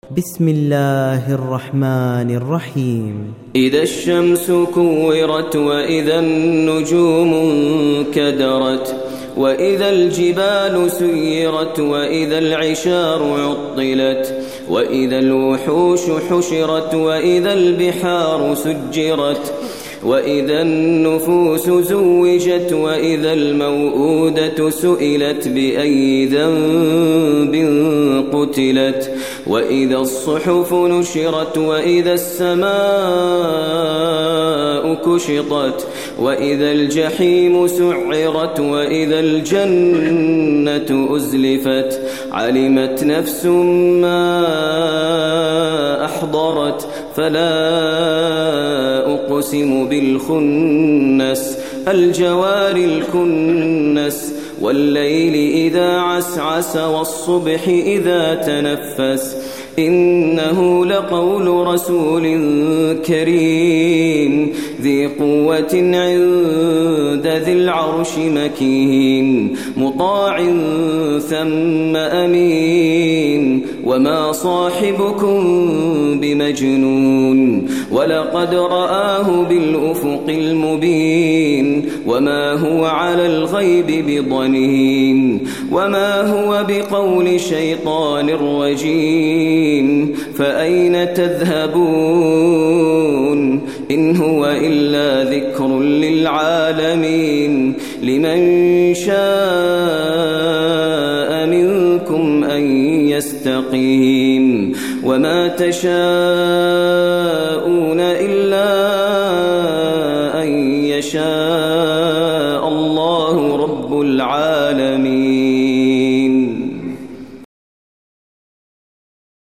بسم الله الرحمن الرحيم. إذا الشمس كورت وإذا النجوم انكدرت وإذا الجبال سيرت وإذا العشار عطلت وإذا الوحوش حشرت وإذا البحار سجرت وإذا النفوس زوجت وإذا الموءودة سئلت بأي ذنب قتلت وإذا الصحف نشرت وإذا السماء كشطت وإذا الجحيم سعرت وإذا الجنة أزلفت علمت نفس ما أحضرت فلا أقسم بالخنس الجوار الكنس والليل إذا عسعس والصبح إذا تنفس إنه لقول رسول كريم ذي قوة عند ذي العرش مكين مطاع ثم أمين وما صاحبكم بمجنون ولقد رآه بالأفق المبين وما هو على الغيب بضنين وما هو بقول شيطان رجيم فأين تذهبون إن هو إلا ذكر للعالمين لمن شاء منكم أن يستقيم وما تشاءون إلا